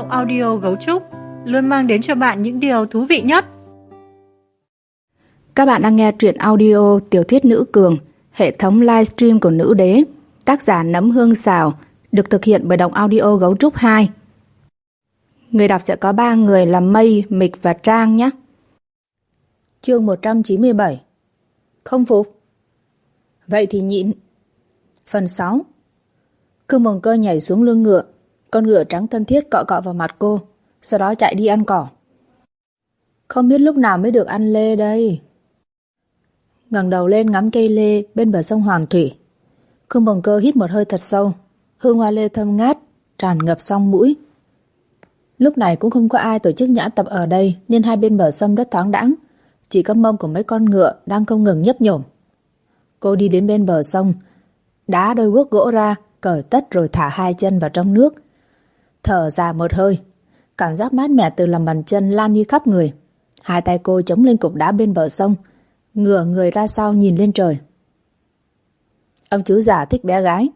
audio Gấu Trúc luôn mang đến cho bạn những điều thú vị nhất. Các bạn đang nghe truyện audio tiểu thuyết Nữ Cường, hệ thống livestream của Nữ Đế, tác giả Nấm Hương Xào, được thực hiện bởi Đọc Audio Gấu Trúc 2. Người đọc sẽ có 3 người là Mây, Mịch và Trang nhé. Chương 197. Không phục? Vậy thì nhịn. Phần 6. Cương Mồng Cơ nhảy xuống lưng ngựa, con ngựa trắng thân thiết cọ cọ vào mặt cô, sau đó chạy đi ăn cỏ. Không biết lúc nào mới được ăn lê đây. Ngẩng đầu lên ngắm cây lê bên bờ sông Hoàng Thủy, Cương Mồng Cơ hít một hơi thật sâu, hương hoa lê thơm ngát tràn ngập song mũi. Lúc này cũng không có ai tổ chức nhã tập ở đây, nên hai bên bờ sông rất thoáng đãng, chỉ có mông của mấy con ngựa đang không ngừng nhấp nhổm. Cô đi đến bên bờ sông, đá đôi guốc gỗ ra, cởi tất rồi thả hai chân vào trong nước, thở ra một hơi, cảm giác mát mẻ từ lòng bàn chân lan đi khắp người. Hai tay cô chống lên cục đá bên bờ sông, ngửa người ra sau nhìn lên trời. Ông chú già thích bé gái.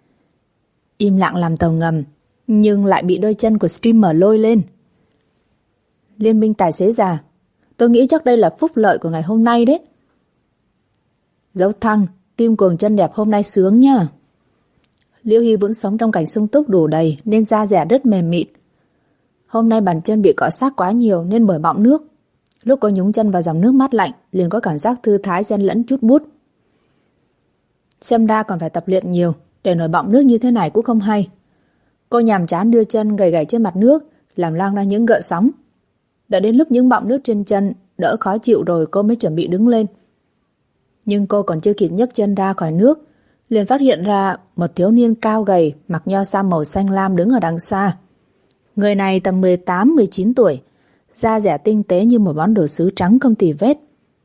Im lặng làm tàu ngầm, nhưng lại bị đôi chân của streamer lôi lên. Liên minh tài xế già, tôi nghĩ chắc đây là phúc lợi của ngày hôm nay đấy. Dấu thăng, tim cuồng chân đẹp hôm nay sướng nhá. Liễu Hy vẫn sống trong cảnh sung túc đủ đầy nên da dẻ rất mềm mịn. Hôm nay bàn chân bị cọ sát quá nhiều nên bởi bọng nước. Lúc cô nhúng chân vào dòng nước mát lạnh liền có cảm giác thư thái xen lẫn chút bút. Xem ra còn phải tập luyện nhiều, để nổi bọng nước như thế này cũng không hay. Cô nhàm chán đưa chân gầy gầy trên mặt nước, làm loang ra những gợn sóng. Đợi đến lúc những bọng nước trên chân đỡ khó chịu rồi cô mới chuẩn bị đứng lên. Nhưng cô còn chưa kịp nhấc chân ra khỏi nước, liền phát hiện ra một thiếu niên cao gầy mặc nho sam màu xanh lam đứng ở đằng xa. Người này tầm 18-19 tuổi, da dẻ tinh tế như một món đồ sứ trắng không tì vết.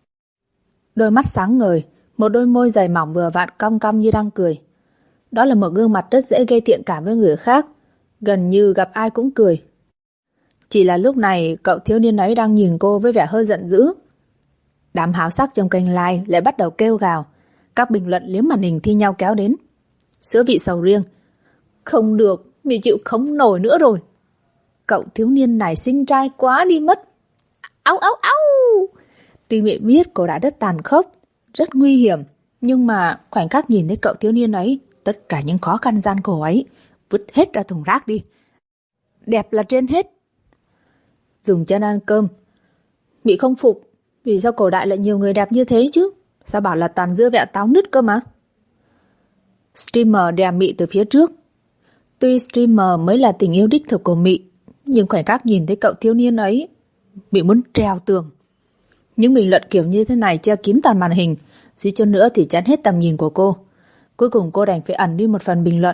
Đôi mắt sáng ngời, một đôi môi dày mỏng vừa vặn cong cong như đang cười. Đó là một gương mặt rất dễ gây thiện cảm với người khác, gần như gặp ai cũng cười. Chỉ là lúc này cậu thiếu niên ấy đang nhìn cô với vẻ hơi giận dữ. Đám háo sắc trong kênh live lại bắt đầu kêu gào, các bình luận liếm màn hình thi nhau kéo đến. Sữa vị sầu riêng, không được, mị chịu không nổi nữa rồi. Cậu thiếu niên này xinh trai quá đi mất. Áo áo áo. Tuy mẹ biết cô đã rất tàn khốc, rất nguy hiểm, nhưng mà khoảnh khắc nhìn thấy cậu thiếu niên ấy, tất cả những khó khăn gian khổ ấy vứt hết ra thùng rác đi. Đẹp là trên hết. Dùng chân ăn cơm. Mị không phục, vì sao cổ đại lại nhiều người đẹp như thế chứ? Sao bảo là toàn dưa vẹo táo nứt cơ mà? Streamer đè Mị từ phía trước. Tuy streamer mới là tình yêu đích thực của Mị, nhưng khoảnh khắc nhìn thấy cậu thiếu niên ấy, Mị muốn treo tường. Những bình luận kiểu như thế này che kín toàn màn hình, suýt chút nữa thì chắn hết tầm nhìn của cô. Cuối cùng cô đành phải ẩn đi một phần bình luận.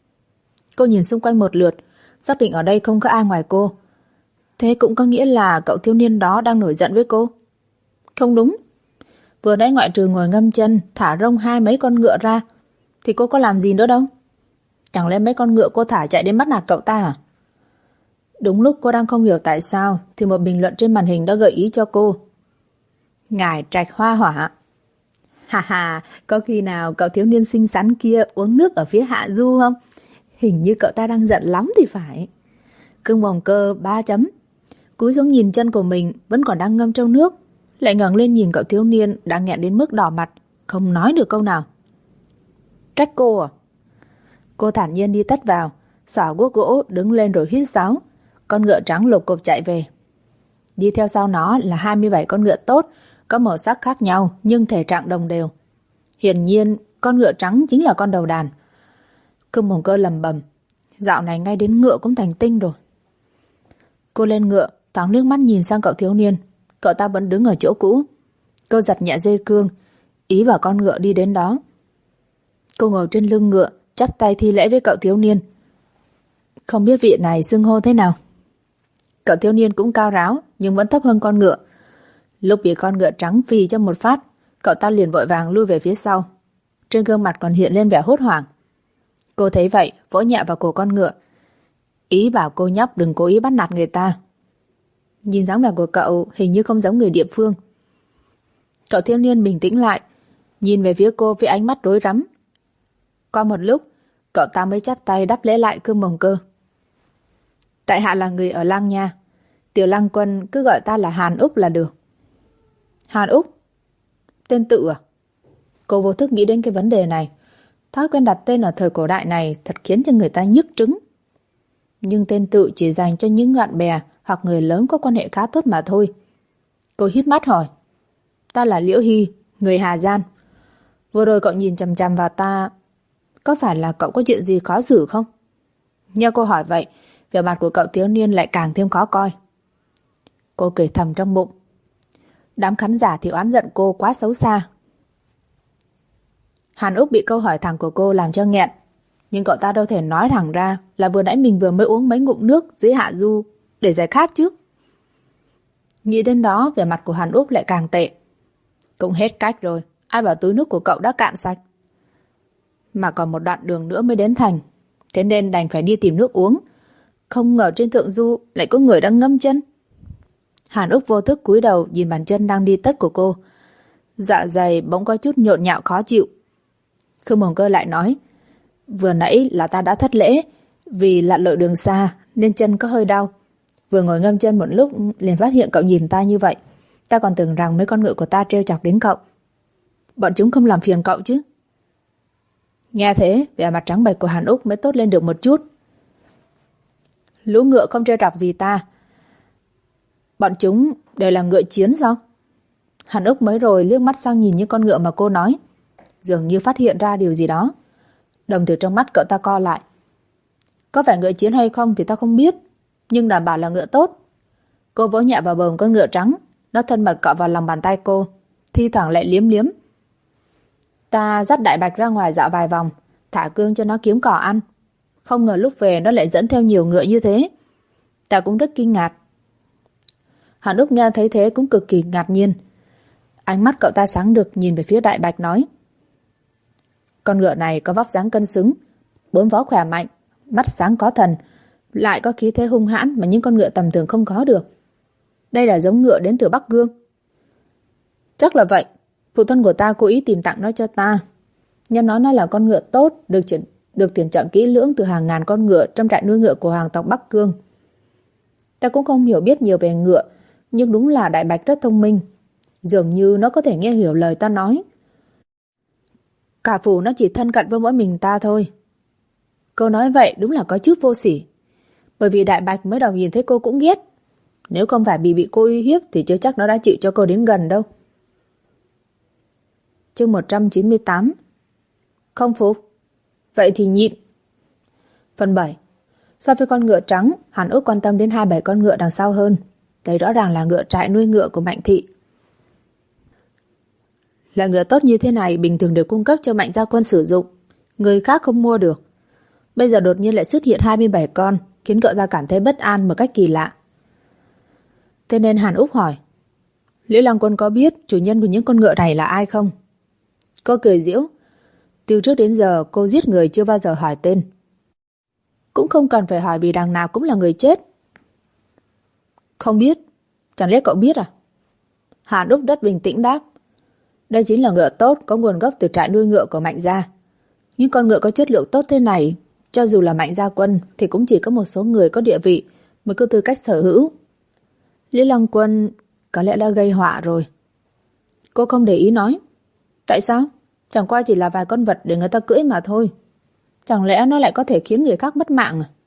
Cô nhìn xung quanh một lượt, xác định ở đây không có ai ngoài cô. Thế cũng có nghĩa là cậu thiếu niên đó đang nổi giận với cô? Không đúng. Vừa nãy ngoại trừ ngồi ngâm chân, thả rông hai mấy con ngựa ra, thì cô có làm gì nữa đâu. Chẳng lẽ mấy con ngựa cô thả chạy đến bắt nạt cậu ta à? Đúng lúc cô đang không hiểu tại sao, thì một bình luận trên màn hình đã gợi ý cho cô. Ngải Trạch Hoa Hỏa. Hà hà, có khi nào cậu thiếu niên xinh xắn kia uống nước ở phía hạ du không? Hình như cậu ta đang giận lắm thì phải. Cương Mồng Cơ 3 chấm. Cúi xuống nhìn chân của mình vẫn còn đang ngâm trong nước, lại ngẩng lên nhìn cậu thiếu niên đã nghẹn đến mức đỏ mặt, không nói được câu nào. Trách cô à? Cô thản nhiên đi tắt vào, xỏ guốc gỗ đứng lên rồi hít sáo. Con ngựa trắng lục cục chạy về. Đi theo sau nó là 27 con ngựa tốt, có màu sắc khác nhau nhưng thể trạng đồng đều. Hiển nhiên con ngựa trắng chính là con đầu đàn. Cương Mồng Cơ lầm bầm, dạo này ngay đến ngựa cũng thành tinh rồi. Cô lên ngựa, thoáng nước mắt nhìn sang cậu thiếu niên. Cậu ta vẫn đứng ở chỗ cũ. Cô giật nhẹ dây cương, ý bảo con ngựa đi đến đó. Cô ngồi trên lưng ngựa, chắp tay thi lễ với cậu thiếu niên. Không biết vị này xưng hô thế nào? Cậu thiếu niên cũng cao ráo, nhưng vẫn thấp hơn con ngựa. Lúc bị con ngựa trắng phì cho một phát, cậu ta liền vội vàng lui về phía sau. Trên gương mặt còn hiện lên vẻ hốt hoảng. Cô thấy vậy, vỗ nhẹ vào cổ con ngựa, ý bảo cô nhóc đừng cố ý bắt nạt người ta. Nhìn dáng vẻ của cậu hình như không giống người địa phương. Cậu thiếu niên bình tĩnh lại, nhìn về phía cô với ánh mắt rối rắm. Qua một lúc, cậu ta mới chắp tay đáp lễ lại Cương Mồng Cơ. Tại hạ là người ở Lăng Nha. Tiểu Lăng Quân cứ gọi ta là Hàn Úc là được. Hàn Úc? Tên tự à? Cô vô thức nghĩ đến cái vấn đề này. Thói quen đặt tên ở thời cổ đại này thật khiến cho người ta nhức trứng. Nhưng tên tự chỉ dành cho những bạn bè hoặc người lớn có quan hệ khá tốt mà thôi. Cô hít mắt hỏi. Ta là Liễu Hy, người Hà Giang. Vừa rồi cậu nhìn chằm chằm vào ta, có phải là cậu có chuyện gì khó xử không? Nghe cô hỏi vậy, vẻ mặt của cậu thiếu niên lại càng thêm khó coi. Cô cười thầm trong bụng. Đám khán giả thì oán giận cô quá xấu xa. Hàn Úc bị câu hỏi thẳng của cô làm cho nghẹn. Nhưng cậu ta đâu thể nói thẳng ra là vừa nãy mình vừa mới uống mấy ngụm nước dưới hạ du để giải khát chứ. Nghĩ đến đó, vẻ mặt của Hàn Úc lại càng tệ. Cũng hết cách rồi, ai bảo túi nước của cậu đã cạn sạch. Mà còn một đoạn đường nữa mới đến thành, thế nên đành phải đi tìm nước uống. Không ngờ trên thượng du lại có người đang ngâm chân. Hàn Úc vô thức cúi đầu nhìn bàn chân đang đi tất của cô. Dạ dày bỗng có chút nhộn nhạo khó chịu. Khương Mộng Cơ lại nói, vừa nãy là ta đã thất lễ, vì lặn lội đường xa nên chân có hơi đau. Vừa ngồi ngâm chân một lúc liền phát hiện cậu nhìn ta như vậy. Ta còn tưởng rằng mấy con ngựa của ta trêu chọc đến cậu. Bọn chúng không làm phiền cậu chứ? Nghe thế, vẻ mặt trắng bệch của Hàn Úc mới tốt lên được một chút. Lũ ngựa không trêu chọc gì ta. Bọn chúng đều là ngựa chiến sao? Hàn Úc mới rồi liếc mắt sang nhìn những con ngựa mà cô nói, dường như phát hiện ra điều gì đó. Đồng tử trong mắt cậu ta co lại. Có phải ngựa chiến hay không thì ta không biết, nhưng đảm bảo là ngựa tốt. Cô vỗ nhẹ vào bờm con ngựa trắng, nó thân mật cọ vào lòng bàn tay cô, thi thoảng lại liếm liếm. Ta dắt Đại Bạch ra ngoài dạo vài vòng, thả cương cho nó kiếm cỏ ăn. Không ngờ lúc về nó lại dẫn theo nhiều ngựa như thế. Ta cũng rất kinh ngạc. Hàn Úc nghe thấy thế cũng cực kỳ ngạc nhiên. Ánh mắt cậu ta sáng rực nhìn về phía Đại Bạch nói, con ngựa này có vóc dáng cân xứng, 4 vó khỏe mạnh, mắt sáng có thần, lại có khí thế hung hãn mà những con ngựa tầm thường không có được. Đây là giống ngựa đến từ Bắc Cương. Chắc là vậy, phụ thân của ta cố ý tìm tặng nó cho ta. Nghe nói nó là con ngựa tốt, được tuyển chọn kỹ lưỡng từ hàng ngàn con ngựa trong trại nuôi ngựa của hoàng tộc Bắc Cương. Ta cũng không hiểu biết nhiều về ngựa, nhưng đúng là Đại Bạch rất thông minh. Dường như nó có thể nghe hiểu lời ta nói. Cả phủ nó chỉ thân cận với mỗi mình ta thôi. Cô nói vậy đúng là có chút vô sỉ. Bởi vì Đại Bạch mới đầu nhìn thấy cô cũng ghét. Nếu không phải bị cô uy hiếp thì chưa chắc nó đã chịu cho cô đến gần đâu. Chương 198. Không phục? Vậy thì nhịn. Phần 7. So với con ngựa trắng, Hàn Úc quan tâm đến 27 con ngựa đằng sau hơn. Đây rõ ràng là ngựa trại nuôi ngựa của Mạnh thị. Loại ngựa tốt như thế này bình thường được cung cấp cho Mạnh gia quân sử dụng, người khác không mua được. Bây giờ đột nhiên lại xuất hiện 27 con, khiến cậu ta cảm thấy bất an một cách kỳ lạ. Thế nên Hàn Úc hỏi, Liễu Lăng Quân có biết chủ nhân của những con ngựa này là ai không? Cô cười giễu. Từ trước đến giờ cô giết người chưa bao giờ hỏi tên. Cũng không cần phải hỏi vì đằng nào cũng là người chết. Không biết. Chẳng lẽ cậu biết à? Hàn Úc rất bình tĩnh đáp. Đây chính là ngựa tốt có nguồn gốc từ trại nuôi ngựa của Mạnh gia. Những con ngựa có chất lượng tốt thế này, cho dù là Mạnh gia quân thì cũng chỉ có một số người có địa vị mới có tư cách sở hữu. Liễu Lăng Quân có lẽ đã gây họa rồi. Cô không để ý nói. Tại sao? Chẳng qua chỉ là vài con vật để người ta cưỡi mà thôi. Chẳng lẽ nó lại có thể khiến người khác mất mạng à?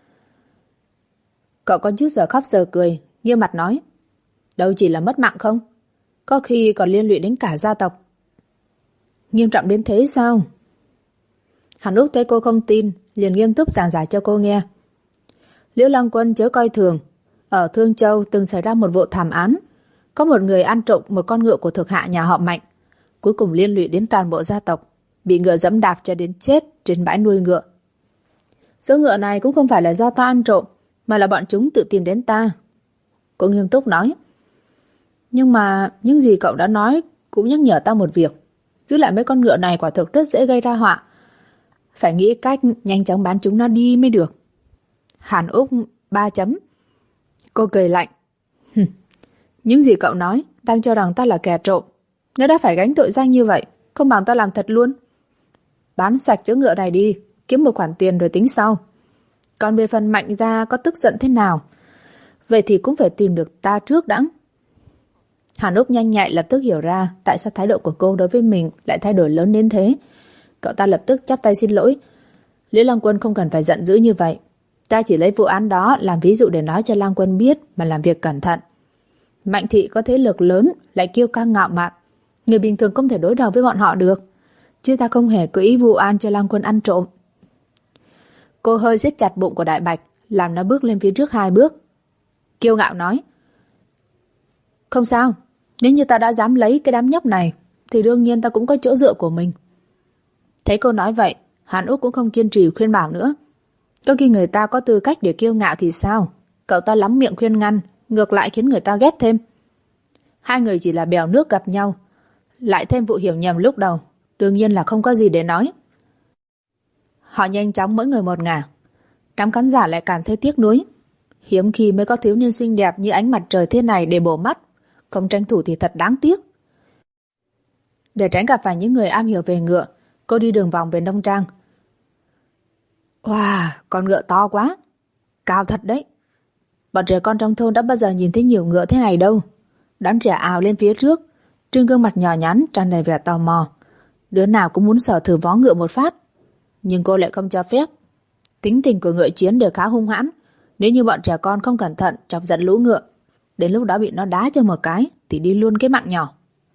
Cậu có chút giờ khóc giờ cười, nghiêm mặt nói. Đâu chỉ là mất mạng không? Có khi còn liên lụy đến cả gia tộc. Nghiêm trọng đến thế sao? Hàn Úc thấy cô không tin, liền nghiêm túc giảng giải cho cô nghe. Liễu Lăng Quân chớ coi thường. Ở Thương Châu từng xảy ra một vụ thảm án. Có một người ăn trộm một con ngựa của thuộc hạ nhà họ Mạnh. Cuối cùng liên lụy đến toàn bộ gia tộc, bị ngựa giẫm đạp cho đến chết trên bãi nuôi ngựa. Số ngựa này cũng không phải là do ta ăn trộm, mà là bọn chúng tự tìm đến ta. Cô nghiêm túc nói. Nhưng mà những gì cậu đã nói cũng nhắc nhở ta một việc. Giữ lại mấy con ngựa này quả thực rất dễ gây ra họa. Phải nghĩ cách nhanh chóng bán chúng nó đi mới được. Hàn Úc 3 chấm. Cô cười lạnh. Những gì cậu nói đang cho rằng ta là kẻ trộm. Nếu đã phải gánh tội danh như vậy, không bằng ta làm thật luôn. Bán sạch chỗ ngựa này đi, kiếm một khoản tiền rồi tính sau. Còn về phần Mạnh gia có tức giận thế nào, vậy thì cũng phải tìm được ta trước đã. Hàn Úc nhanh nhạy lập tức hiểu ra tại sao thái độ của cô đối với mình lại thay đổi lớn đến thế. Cậu ta lập tức chắp tay xin lỗi. Liễu Lăng Quân không cần phải giận dữ như vậy. Ta chỉ lấy vụ án đó làm ví dụ để nói cho Lăng Quân biết mà làm việc cẩn thận. Mạnh thị có thế lực lớn, lại kiêu căng ngạo mạn, người bình thường không thể đối đầu với bọn họ được. Chứ ta không hề có ý vụ án cho Lăng Quân ăn trộm. Cô hơi siết chặt bụng của Đại Bạch, làm nó bước lên phía trước 2 bước. Kiêu ngạo nói: Không sao, nếu như ta đã dám lấy cái đám nhóc này thì đương nhiên ta cũng có chỗ dựa của mình. Thấy cô nói vậy, Hàn Úc cũng không kiên trì khuyên bảo nữa. Có khi người ta có tư cách để kiêu ngạo thì sao? Cậu ta lắm miệng khuyên ngăn, ngược lại khiến người ta ghét thêm. Hai người chỉ là bèo nước gặp nhau, lại thêm vụ hiểu nhầm lúc đầu, đương nhiên là không có gì để nói. Họ nhanh chóng mỗi người một ngả. Đám khán giả lại cảm thấy tiếc nuối. Hiếm khi mới có thiếu niên xinh đẹp như ánh mặt trời thế này để bổ mắt, không tranh thủ thì thật đáng tiếc. Để tránh gặp phải những người am hiểu về ngựa, cô đi đường vòng về nông trang. Wow, con ngựa to quá, cao thật đấy. Bọn trẻ con trong thôn đã bao giờ nhìn thấy nhiều ngựa thế này đâu. Đám trẻ ào lên phía trước, trên gương mặt nhỏ nhắn tràn đầy vẻ tò mò. Đứa nào cũng muốn sờ thử vó ngựa một phát, nhưng cô lại không cho phép. Tính tình của ngựa chiến đều khá hung hãn. Nếu như bọn trẻ con không cẩn thận chọc giận lũ ngựa, đến lúc đó bị nó đá cho một cái thì đi luôn cái mạng nhỏ.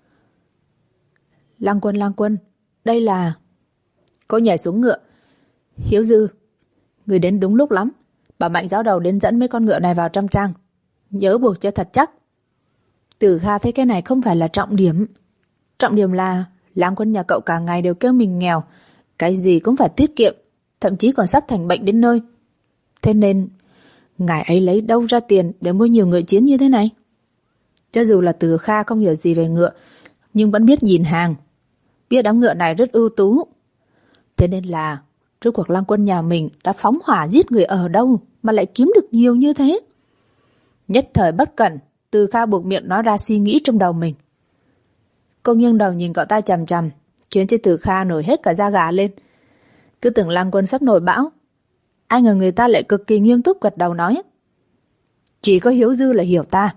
Lăng Quân, đây là... Cô nhảy xuống ngựa. Hiếu Dư, người đến đúng lúc lắm. Bảo Mạnh giáo đầu đến dẫn mấy con ngựa này vào trong trang, nhớ buộc cho thật chắc. Tử Kha thấy cái này không phải là trọng điểm. Trọng điểm là Lăng Quân nhà cậu cả ngày đều kêu mình nghèo, cái gì cũng phải tiết kiệm, thậm chí còn sắp thành bệnh đến nơi. Thế nên ngài ấy lấy đâu ra tiền để mua nhiều ngựa chiến như thế này? Cho dù là Tử Kha không hiểu gì về ngựa, nhưng vẫn biết nhìn hàng, biết đám ngựa này rất ưu tú. Thế nên là rốt cuộc Lăng Quân nhà mình đã phóng hỏa giết người ở đâu mà lại kiếm được nhiều như thế? Nhất thời bất cẩn, Từ Kha buộc miệng nói ra suy nghĩ trong đầu mình. Cô nghiêng đầu nhìn cậu ta chằm chằm, khiến cho Từ Kha nổi hết cả da gà lên. Cứ tưởng Lăng Quân sắp nổi bão, ai ngờ người ta lại cực kỳ nghiêm túc gật đầu nói: Chỉ có Hiếu Dư là hiểu ta.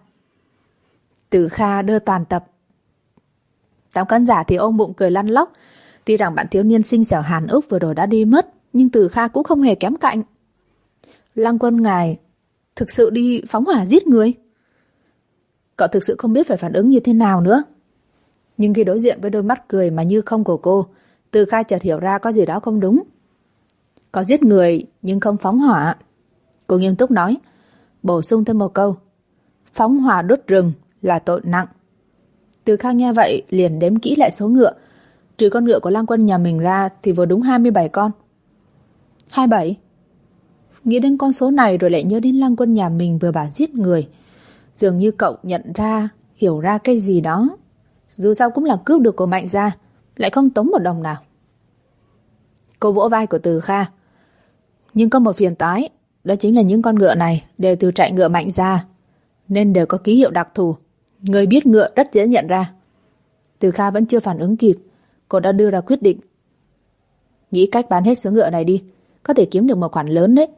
Từ Kha đưa toàn tập. Đám khán giả thì ôm bụng cười lăn lóc. Tuy rằng bạn thiếu niên xinh xẻo Hàn Úc vừa rồi đã đi mất, nhưng Từ Kha cũng không hề kém cạnh. Lăng Quân ngài thực sự đi phóng hỏa giết người? Cậu thực sự không biết phải phản ứng như thế nào nữa. Nhưng khi đối diện với đôi mắt cười mà như không của cô, Từ Kha chợt hiểu ra có gì đó không đúng. Có giết người nhưng không phóng hỏa. Cô nghiêm túc nói, bổ sung thêm một câu: phóng hỏa đốt rừng là tội nặng. Từ Kha nghe vậy liền đếm kỹ lại số ngựa. Trừ con ngựa của Lăng Quân nhà mình ra thì vừa đúng 27 con. 27? Nghĩ đến con số này rồi lại nhớ đến Lăng Quân nhà mình vừa bảo giết người. Dường như cậu nhận ra, hiểu ra cái gì đó. Dù sao cũng là cướp được của Mạnh gia, lại không tống một đồng nào. Cô vỗ vai của Từ Kha. Nhưng có một phiền toái, đó chính là những con ngựa này đều từ trại ngựa Mạnh gia, nên đều có ký hiệu đặc thù. Người biết ngựa rất dễ nhận ra. Từ Kha vẫn chưa phản ứng kịp, cô đã đưa ra quyết định. Nghĩ cách bán hết số ngựa này đi, có thể kiếm được một khoản lớn đấy.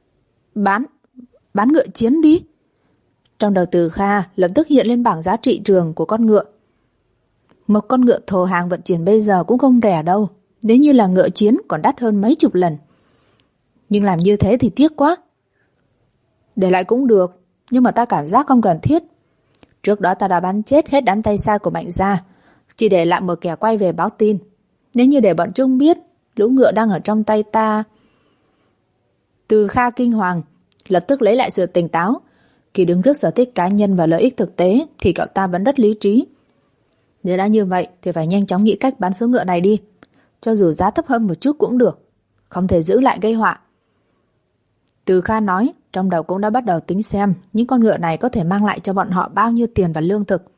Bán ngựa chiến đi. Trong đầu Từ Kha lập tức hiện lên bảng giá trị trường của con ngựa. Một con ngựa thổ hàng vận chuyển bây giờ cũng không rẻ đâu, nếu như là ngựa chiến còn đắt hơn mấy chục lần. Nhưng làm như thế thì tiếc quá. Để lại cũng được, nhưng mà ta cảm giác không cần thiết. Trước đó ta đã bắn chết hết đám tay sai của Mạnh gia, chỉ để lại một kẻ quay về báo tin. Nếu như để bọn chúng biết lũ ngựa đang ở trong tay ta... Từ Kha kinh hoàng, lập tức lấy lại sự tỉnh táo. Khi đứng trước sở thích cá nhân và lợi ích thực tế thì cậu ta vẫn rất lý trí. Nếu đã như vậy thì phải nhanh chóng nghĩ cách bán số ngựa này đi. Cho dù giá thấp hơn một chút cũng được, không thể giữ lại gây họa. Từ Kha nói, trong đầu cũng đã bắt đầu tính xem những con ngựa này có thể mang lại cho bọn họ bao nhiêu tiền và lương thực.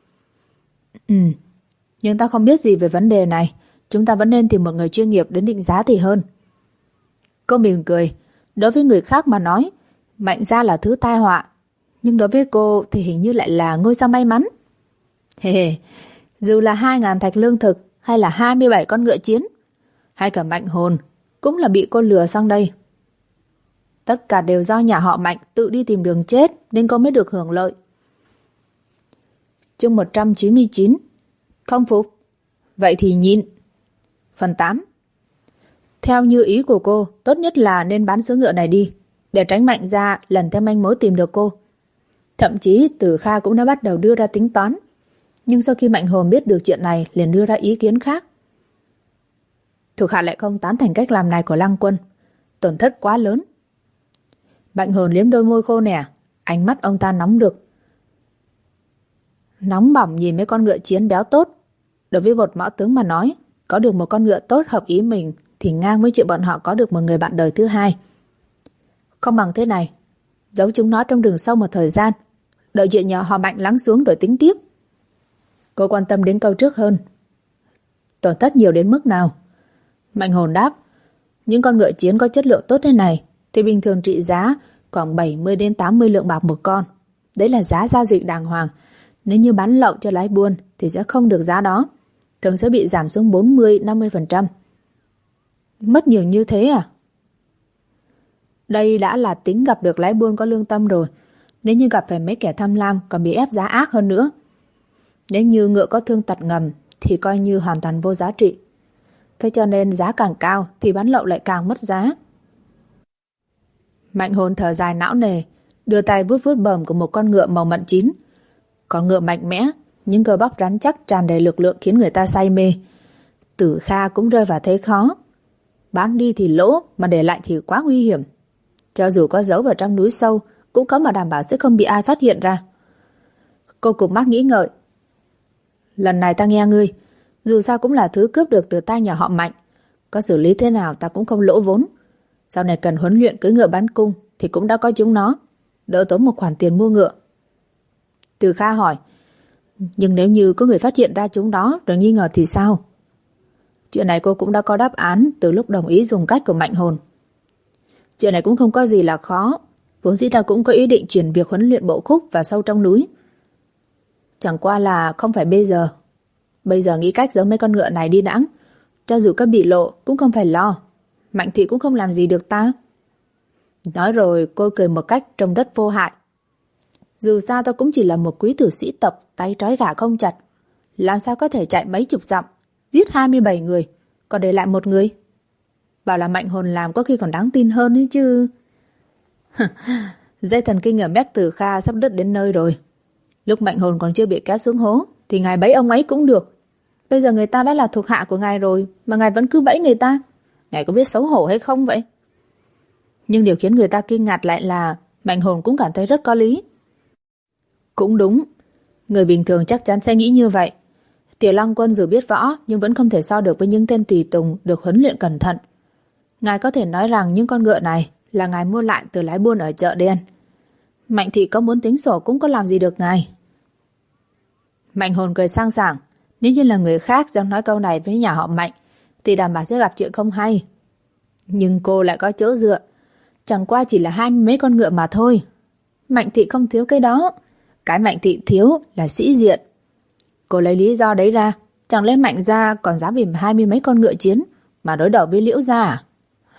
Nhưng ta không biết gì về vấn đề này. Chúng ta vẫn nên tìm một người chuyên nghiệp đến định giá thì hơn. Cô mỉm cười. Đối với người khác mà nói, Mạnh gia là thứ tai họa, nhưng đối với cô thì hình như lại là ngôi sao may mắn. Dù là 2.000 thạch lương thực hay là 27 con ngựa chiến, hay cả Mạnh hồn, cũng là bị cô lừa xong đây. Tất cả đều do nhà họ Mạnh tự đi tìm đường chết nên cô mới được hưởng lợi. Chương 199. Không phục? Vậy thì nhịn. Phần 8. Theo như ý của cô, tốt nhất là nên bán số ngựa này đi, để tránh Mạnh gia lần theo manh mối tìm được cô. Thậm chí Từ Kha cũng đã bắt đầu đưa ra tính toán. Nhưng sau khi Mạnh Hồn biết được chuyện này liền đưa ra ý kiến khác. Thuộc hạ lại không tán thành cách làm này của Lăng Quân. Tổn thất quá lớn. Mạnh Hồn liếm đôi môi khô nẻ. Ánh mắt ông ta nóng rực. Nóng bỏng nhìn mấy con ngựa chiến béo tốt. Đối với một mõ tướng mà nói, có được một con ngựa tốt hợp ý mình thì ngang với chuyện bọn họ có được một người bạn đời thứ hai. Không bằng thế này, giấu chúng nó trong rừng sâu một thời gian, đợi chuyện nhà họ Mạnh lắng xuống rồi tính tiếp. Cô quan tâm đến câu trước hơn. Tổn thất nhiều đến mức nào? Mạnh Hồn đáp, những con ngựa chiến có chất lượng tốt thế này thì bình thường trị giá khoảng 70 đến 80 lượng bạc một con. Đấy là giá giao dịch đàng hoàng. Nếu như bán lậu cho lái buôn thì sẽ không được giá đó, thường sẽ bị giảm xuống 40-50%. Mất nhiều như thế à? Đây đã là tính gặp được lái buôn có lương tâm rồi. Nếu như gặp phải mấy kẻ tham lam còn bị ép giá ác hơn nữa. Nếu như ngựa có thương tật ngầm thì coi như hoàn toàn vô giá trị. Thế cho nên giá càng cao thì bán lậu lại càng mất giá. Mạnh Hồn thở dài não nề, đưa tay vuốt vuốt bờm của một con ngựa màu mận chín. Con ngựa mạnh mẽ, những cơ bắp rắn chắc tràn đầy lực lượng khiến người ta say mê. Tử Kha cũng rơi vào thế khó. Bán đi thì lỗ, mà để lại thì quá nguy hiểm. Cho dù có giấu vào trong núi sâu, cũng có mà đảm bảo sẽ không bị ai phát hiện ra. Cô cụp mắt nghĩ ngợi. Lần này ta nghe ngươi, dù sao cũng là thứ cướp được từ tay nhà họ Mạnh. Có xử lý thế nào ta cũng không lỗ vốn. Sau này cần huấn luyện cưỡi ngựa bắn cung thì cũng đã có chúng nó, đỡ tốn một khoản tiền mua ngựa. Từ Kha hỏi, nhưng nếu như có người phát hiện ra chúng đó rồi nghi ngờ thì sao? Chuyện này cô cũng đã có đáp án từ lúc đồng ý dùng cách của Mạnh Hồn. Chuyện này cũng không có gì là khó. Vốn dĩ ta cũng có ý định chuyển việc huấn luyện bộ khúc vào sâu trong núi. Chẳng qua là không phải bây giờ. Bây giờ nghĩ cách giấu mấy con ngựa này đi đãng. Cho dù có bị lộ cũng không phải lo. Mạnh thị cũng không làm gì được ta. Nói rồi cô cười một cách trông rất vô hại. Dù sao ta cũng chỉ là một quý tử sĩ tộc, tay trói gà không chặt. Làm sao có thể chạy mấy chục dặm, giết 27 người, còn để lại một người? Bảo là Mạnh Hồn làm có khi còn đáng tin hơn ấy chứ. Dây thần kinh ở mép Từ Kha sắp đứt đến nơi rồi. Lúc Mạnh Hồn còn chưa bị kéo xuống hố thì ngài bẫy ông ấy cũng được. Bây giờ người ta đã là thuộc hạ của ngài rồi mà ngài vẫn cứ bẫy người ta. Ngài có biết xấu hổ hay không vậy? Nhưng điều khiến người ta kinh ngạc lại là Mạnh Hồn cũng cảm thấy rất có lý. Cũng đúng, người bình thường chắc chắn sẽ nghĩ như vậy. Tiểu Lăng Quân dù biết võ nhưng vẫn không thể so được với những tên tùy tùng được huấn luyện cẩn thận. Ngài có thể nói rằng những con ngựa này là ngài mua lại từ lái buôn ở chợ đen. Mạnh thị có muốn tính sổ cũng có làm gì được ngài. Mạnh Hồn cười sang sảng. Nếu như là người khác dám nói câu này với nhà họ Mạnh thì đảm bảo sẽ gặp chuyện không hay. Nhưng cô lại có chỗ dựa. Chẳng qua chỉ là 20 mấy con ngựa mà thôi. Mạnh thị không thiếu cái đó. Cái Mạnh thị thiếu là sĩ diện. Cô lấy lý do đấy ra. Chẳng lẽ Mạnh gia còn dám vì 20 mấy con ngựa chiến mà đối đầu với Liễu gia à?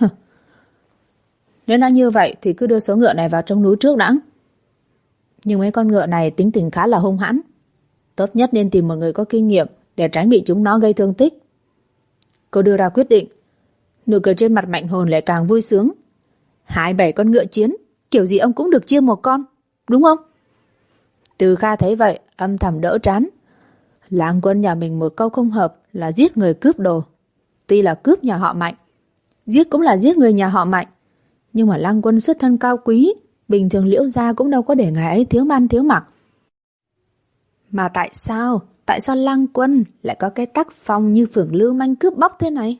Nếu nói như vậy thì cứ đưa số ngựa này vào trong núi trước đã. Nhưng mấy con ngựa này tính tình khá là hung hãn. Tốt nhất nên tìm một người có kinh nghiệm để tránh bị chúng nó gây thương tích. Cô đưa ra quyết định. Nụ cười trên mặt Mạnh Hồn lại càng vui sướng. 27 con ngựa chiến, kiểu gì ông cũng được chia một con, đúng không? Từ Kha thấy vậy, âm thầm đỡ trán. Lăng Quân nhà mình một câu không hợp là giết người cướp đồ. Tuy là cướp nhà họ Mạnh, giết cũng là giết người nhà họ Mạnh. Nhưng mà Lăng Quân xuất thân cao quý, bình thường Liễu gia cũng đâu có để ngài ấy thiếu ăn thiếu mặc. Mà tại sao Lăng Quân lại có cái tác phong như phường lưu manh cướp bóc thế này?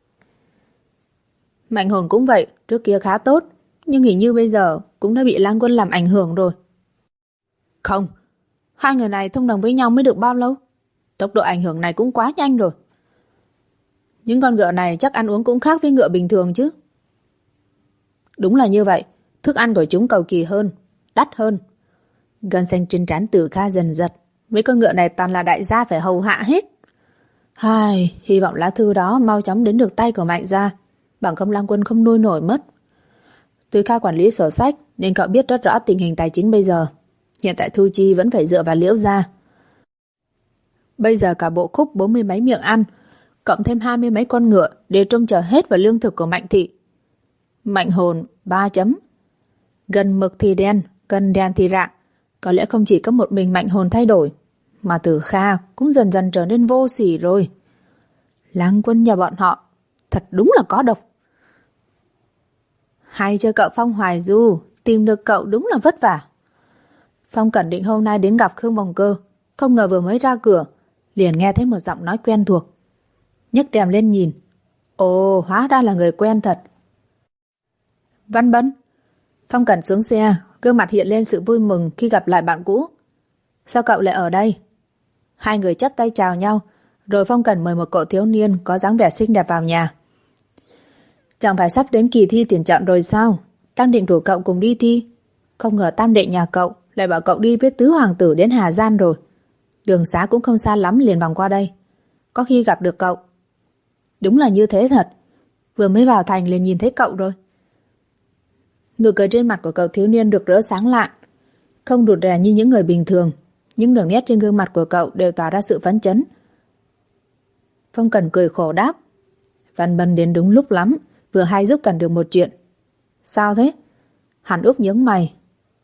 Mạnh Hồn cũng vậy, trước kia khá tốt, nhưng hình như bây giờ cũng đã bị Lăng Quân làm ảnh hưởng rồi. Không, hai người này thông đồng với nhau mới được bao lâu? Tốc độ ảnh hưởng này cũng quá nhanh rồi. Những con ngựa này chắc ăn uống cũng khác với ngựa bình thường chứ. Đúng là như vậy, thức ăn của chúng cầu kỳ hơn, đắt hơn. Gân xanh trên trán Từ Kha dần giật. Mấy con ngựa này toàn là đại gia phải hầu hạ hết. Hy vọng lá thư đó mau chóng đến được tay của Mạnh gia, bằng không Lăng Quân không nuôi nổi mất. Từ Kha quản lý sổ sách nên cậu biết rất rõ tình hình tài chính bây giờ. Hiện tại thu chi vẫn phải dựa vào Liễu gia. Bây giờ cả bộ khúc 40 mấy miệng ăn, cộng thêm 20 mấy con ngựa đều trông chờ hết vào lương thực của Mạnh thị. Mạnh hồn 3 chấm. Gần mực thì đen, gần đen thì rạng. Có lẽ không chỉ có một mình Mạnh hồn thay đổi, mà Từ Kha cũng dần dần trở nên vô sỉ rồi. Lang Quân nhà bọn họ thật đúng là có độc. Hay cho cậu Phong Hoài Du, tìm được cậu đúng là vất vả. Phong Cẩn định hôm nay đến gặp Khương Bồng Cơ, không ngờ vừa mới ra cửa liền nghe thấy một giọng nói quen thuộc. Nhấc rèm lên nhìn, ồ, hóa ra là người quen thật. Văn Bân. Phong Cẩn xuống xe, gương mặt hiện lên sự vui mừng khi gặp lại bạn cũ. Sao cậu lại ở đây? Hai người chắp tay chào nhau, rồi Phong Cẩn mời một cậu thiếu niên có dáng vẻ xinh đẹp vào nhà. Chẳng phải sắp đến kỳ thi tuyển chọn rồi sao? Đang định rủ cậu cùng đi thi, không ngờ tam đệ nhà cậu lại bảo cậu đi với tứ hoàng tử đến Hà Giang rồi. Đường xá cũng không xa lắm, liền vòng qua đây, có khi gặp được cậu. Đúng là như thế thật, vừa mới vào thành liền nhìn thấy cậu rồi. Nụ cười trên mặt của cậu thiếu niên rực rỡ sáng lạn, không rụt rè như những người bình thường. Những đường nét trên gương mặt của cậu đều tỏa ra sự phấn chấn. Phong Cẩn cười khổ đáp, Văn Bân đến đúng lúc lắm, vừa hay giúp Cẩn được một chuyện. Sao thế? Hàn Úc nhướng mày.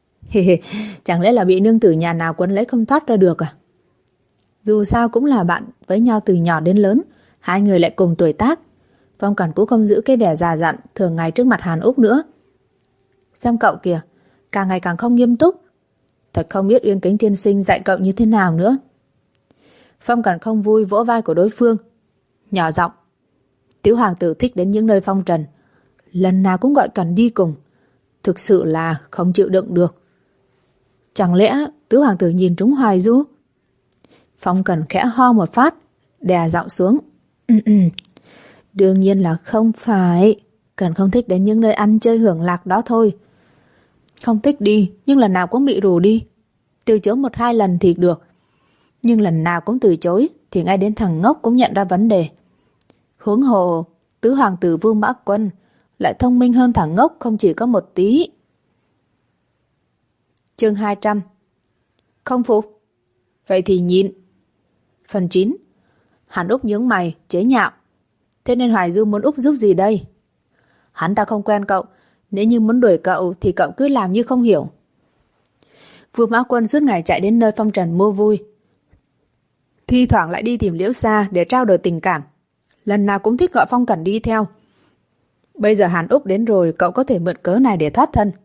Chẳng lẽ là bị nương tử nhà nào quấn lấy không thoát ra được à? Dù sao cũng là bạn với nhau từ nhỏ đến lớn, hai người lại cùng tuổi tác. Phong Cẩn cũng không giữ cái vẻ già dặn thường ngày trước mặt Hàn Úc nữa. Xem cậu kìa, càng ngày càng không nghiêm túc. Thật không biết Uyên Kính tiên sinh dạy cậu như thế nào nữa. Phong Cẩn không vui vỗ vai của đối phương, nhỏ giọng, Tiểu hoàng tử thích đến những nơi phong trần, lần nào cũng gọi Cẩn đi cùng, thực sự là không chịu đựng được. Chẳng lẽ tứ hoàng tử nhìn trúng Hoài Du? Phong Cẩn khẽ ho một phát, đè giọng xuống. Đương nhiên là không phải, Cẩn không thích đến những nơi ăn chơi hưởng lạc đó thôi. Không thích đi, nhưng lần nào cũng bị rủ đi. Từ chối 1-2 lần thì được, nhưng lần nào cũng từ chối thì ngay đến thằng ngốc cũng nhận ra vấn đề. Huống hồ tứ hoàng tử Vương Mã Quân lại thông minh hơn thằng ngốc không chỉ có một tí. Chương 200. Không phục? Vậy thì nhịn. Phần 9. Hàn Úc nhướng mày chế nhạo, thế nên Hoài Du muốn Úc giúp gì đây? Hắn ta không quen cậu, nếu như muốn đuổi cậu thì cậu cứ làm như không hiểu. Vương Mã Quân suốt ngày chạy đến nơi phong trần mua vui, thi thoảng lại đi tìm Liễu Sa để trao đổi tình cảm, lần nào cũng thích gọi Phong Cẩn đi theo. Bây giờ Hàn Úc đến rồi, cậu có thể mượn cớ này để thoát thân.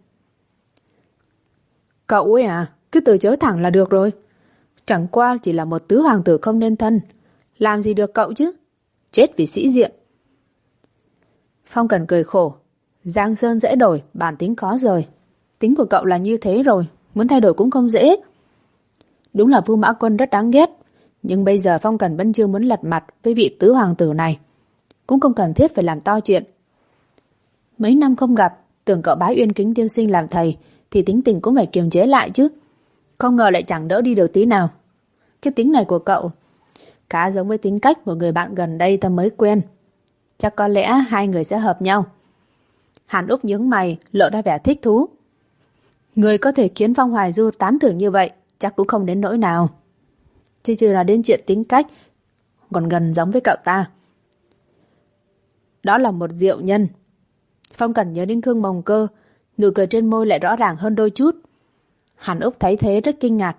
Cậu ấy à, cứ từ chối thẳng là được rồi. Chẳng qua chỉ là một tứ hoàng tử không nên thân, làm gì được cậu chứ, chết vì sĩ diện. Phong Cẩn cười khổ, Giang sơn dễ đổi, bản tính khó rời. Tính của cậu là như thế rồi, muốn thay đổi cũng không dễ. Đúng là Vu Mã Quân rất đáng ghét, nhưng bây giờ Phong Cẩn vẫn chưa muốn lật mặt với vị tứ hoàng tử này, cũng không cần thiết phải làm to chuyện. Mấy năm không gặp, tưởng cậu bái Uyên Kính tiên sinh làm thầy thì tính tình cũng phải kiềm chế lại chứ, không ngờ lại chẳng đỡ đi được tí nào. Cái tính này của cậu khá giống với tính cách của người bạn gần đây ta mới quen, chắc có lẽ hai người sẽ hợp nhau. Hàn Úc nhướng mày lộ ra vẻ thích thú. Người có thể khiến Phong Hoài Du tán thưởng như vậy chắc cũng không đến nỗi nào, chứ chưa là đến chuyện tính cách còn gần giống với cậu ta. Đó là một diệu nhân. Phong Cẩn nhớ đến Khương Bồng Cơ, nụ cười trên môi lại rõ ràng hơn đôi chút. Hàn Úc thấy thế rất kinh ngạc.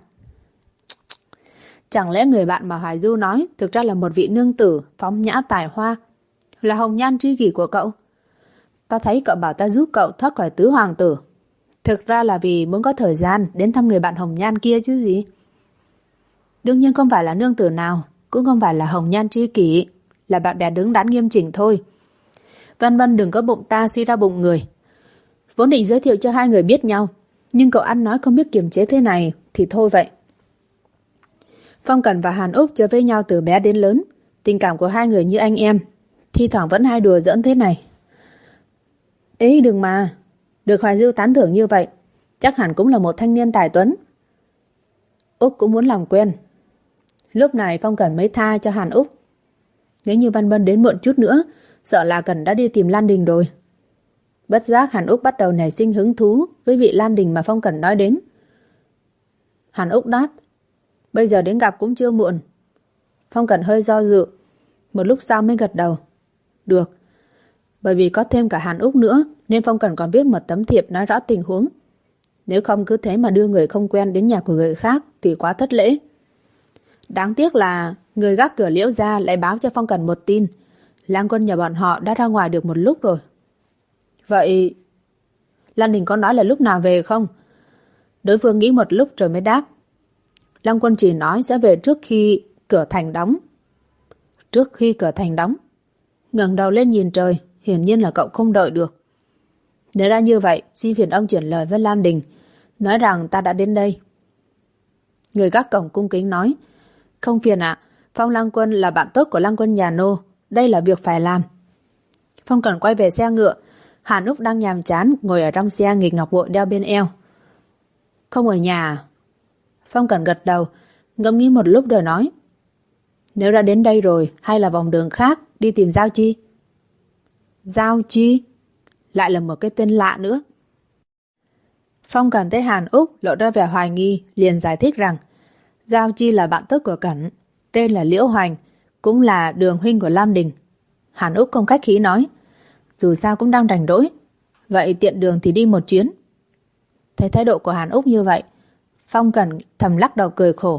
Chẳng lẽ người bạn mà Hoài Du nói thực ra là một vị nương tử phóng nhã tài hoa, là hồng nhan tri kỷ của cậu? Ta thấy cậu bảo ta giúp cậu thoát khỏi tứ hoàng tử, thực ra là vì muốn có thời gian đến thăm người bạn hồng nhan kia chứ gì. Đương nhiên không phải là nương tử nào, cũng không phải là hồng nhan tri kỷ, là bạn bè đứng đắn nghiêm chỉnh thôi. Văn Bân đừng có bụng ta suy ra bụng người. Vốn định giới thiệu cho hai người biết nhau, nhưng cậu ăn nói không biết kiềm chế thế này thì thôi vậy. Phong Cẩn và Hàn Úc chơi với nhau từ bé đến lớn, tình cảm của hai người như anh em, thi thoảng vẫn hay đùa giỡn thế này. Ê đừng mà, được Hoài Du tán thưởng như vậy, chắc hẳn cũng là một thanh niên tài tuấn. Úc cũng muốn làm quen. Lúc này Phong Cẩn mới tha cho Hàn Úc. Nếu như Văn Bân đến muộn chút nữa, sợ là Cẩn đã đi tìm Lan Đình rồi. Bất giác Hàn Úc bắt đầu nảy sinh hứng thú với vị Lan Đình mà Phong Cẩn nói đến. Hàn Úc đáp, bây giờ đến gặp cũng chưa muộn. Phong Cẩn hơi do dự, một lúc sau mới gật đầu. Được. Bởi vì có thêm cả Hàn Úc nữa nên Phong Cẩn còn viết một tấm thiệp nói rõ tình huống. Nếu không cứ thế mà đưa người không quen đến nhà của người khác thì quá thất lễ. Đáng tiếc là người gác cửa Liễu gia lại báo cho Phong Cẩn một tin. Lang Quân nhà bọn họ đã ra ngoài được một lúc rồi. Vậy Lan Đình có nói là lúc nào về không? Đối phương nghĩ một lúc rồi mới đáp. Lang Quân chỉ nói sẽ về trước khi cửa thành đóng. Trước khi cửa thành đóng? Ngẩng đầu lên nhìn trời, hiển nhiên là cậu không đợi được. Nếu đã như vậy, xin phiền ông chuyển lời với Lan Đình, nói rằng ta đã đến đây. Người gác cổng cung kính nói, không phiền ạ, Phong Lang Quân là bạn tốt của Lang Quân nhà nô, đây là việc phải làm. Phong Cẩn quay về xe ngựa, Hàn Úc đang nhàm chán ngồi ở trong xe nghịch ngọc bội đeo bên eo. Không ở nhà à? Phong Cẩn gật đầu, ngẫm nghĩ một lúc rồi nói, nếu đã đến đây rồi, hay là vòng đường khác đi tìm Giao Chi? Giao Chi? Lại là một cái tên lạ nữa. Phong Cẩn thấy Hàn Úc lộ ra vẻ hoài nghi, liền giải thích rằng Giao Chi là bạn tốt của Cẩn, tên là Liễu Hoành, cũng là đường huynh của Lam Đình. Hàn Úc không khách khí nói, dù sao cũng đang rảnh rỗi, vậy tiện đường thì đi một chuyến. Thấy thái độ của Hàn Úc như vậy, Phong Cẩn thầm lắc đầu cười khổ.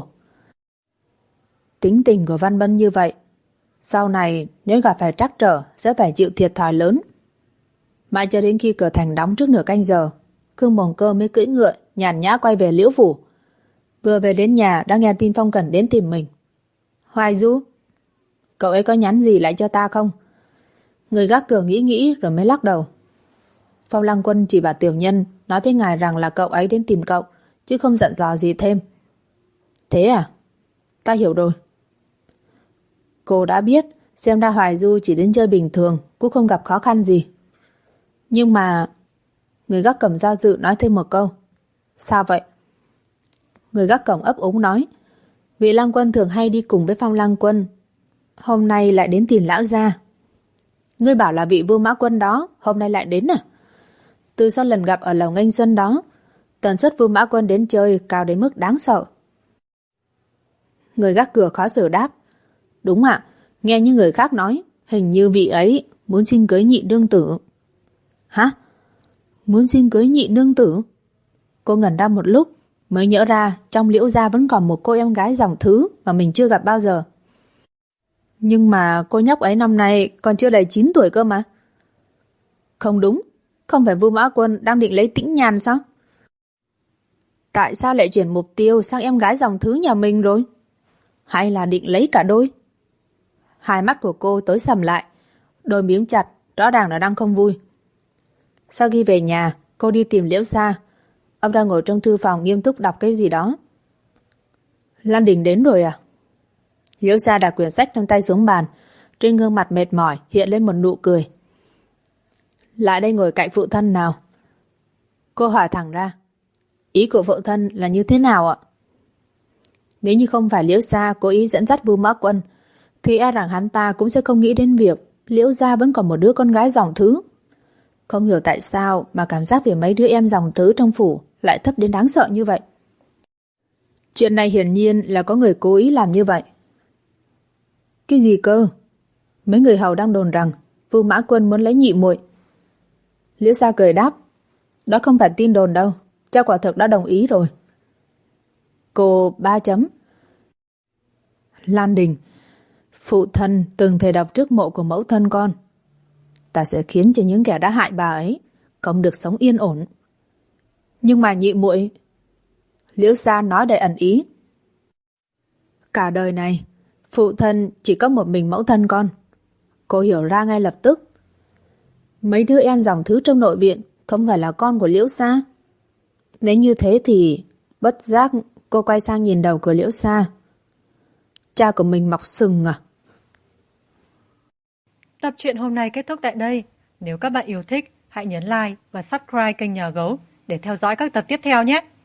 Tính tình của Văn Bân như vậy, sau này nếu gặp phải trắc trở sẽ phải chịu thiệt thòi lớn. Mãi cho đến khi cửa thành đóng trước nửa canh giờ, Khương Bồng Cơ mới cưỡi ngựa nhàn nhã quay về Liễu phủ. Vừa về đến nhà đã nghe tin Phong Cẩn đến tìm mình. Hoài Du, cậu ấy có nhắn gì lại cho ta không? Người gác cửa nghĩ rồi mới lắc đầu. Phong Lăng Quân chỉ bảo tiểu nhân nói với ngài rằng là cậu ấy đến tìm cậu, chứ không dặn dò gì thêm. Thế à? Ta hiểu rồi. Cô đã biết, xem ra Hoài Du chỉ đến chơi bình thường, cũng không gặp khó khăn gì. Nhưng mà... Người gác cổng do dự nói thêm một câu. Sao vậy? Người gác cổng ấp úng nói, vị Lang Quân thường hay đi cùng với Phong Lang Quân, hôm nay lại đến tìm lão gia. Ngươi bảo là vị Vương Mã Quân đó hôm nay lại đến à? Từ sau lần gặp ở lầu Nghênh Xuân đó, tần suất Vương Mã Quân đến chơi cao đến mức đáng sợ. Người gác cửa khó xử đáp, đúng ạ, nghe như người khác nói, hình như vị ấy muốn xin cưới nhị nương tử. Hả? Muốn xin cưới nhị nương tử? Cô ngẩn ra một lúc mới nhớ ra trong Liễu gia vẫn còn một cô em gái dòng Thứ mà mình chưa gặp bao giờ. Nhưng mà cô nhóc ấy năm nay còn chưa đầy 9 tuổi cơ mà. Không đúng, không phải Vương Mã Quân đang định lấy Tĩnh Nhàn sao? Tại sao lại chuyển mục tiêu sang em gái dòng Thứ nhà mình rồi? Hay là định lấy cả đôi? Hai mắt của cô tối sầm lại, đôi miếng chặt, rõ ràng là đang không vui. Sau khi về nhà, cô đi tìm Liễu Sa. Ông đang ngồi trong thư phòng nghiêm túc đọc cái gì đó. Lan Đình đến rồi à? Liễu Sa đặt quyển sách trong tay xuống bàn, trên gương mặt mệt mỏi hiện lên một nụ cười. Lại đây ngồi cạnh phụ thân nào. Cô hỏi thẳng ra, ý của phụ thân là như thế nào ạ? Nếu như không phải Liễu Sa cố ý dẫn dắt Vương Mã Quân, thì e rằng hắn ta cũng sẽ không nghĩ đến việc Liễu gia vẫn còn một đứa con gái dòng Thứ. Không hiểu tại sao mà cảm giác về mấy đứa em dòng Thứ trong phủ lại thấp đến đáng sợ như vậy. Chuyện này hiển nhiên là có người cố ý làm như vậy. Cái gì cơ? Mấy người hầu đang đồn rằng Vương Mã Quân muốn lấy nhị muội. Liễu Sa cười đáp, đó không phải tin đồn đâu, cha quả thực đã đồng ý rồi. Cô 3 chấm. Lan Đình, phụ thân từng thề đọc trước mộ của mẫu thân con. Ta sẽ khiến cho những kẻ đã hại bà ấy không được sống yên ổn. Nhưng mà nhị muội, Liễu Sa nói đầy ẩn ý. Cả đời này, phụ thân chỉ có một mình mẫu thân con. Cô hiểu ra ngay lập tức. Mấy đứa em dòng Thứ trong nội viện không phải là con của Liễu Sa. Nếu như thế thì bất giác cô quay sang nhìn đầu của Liễu Sa. Cha của mình mọc sừng à? Tập truyện hôm nay kết thúc tại đây. Nếu các bạn yêu thích, hãy nhấn like và subscribe kênh Nhà Gấu để theo dõi các tập tiếp theo nhé.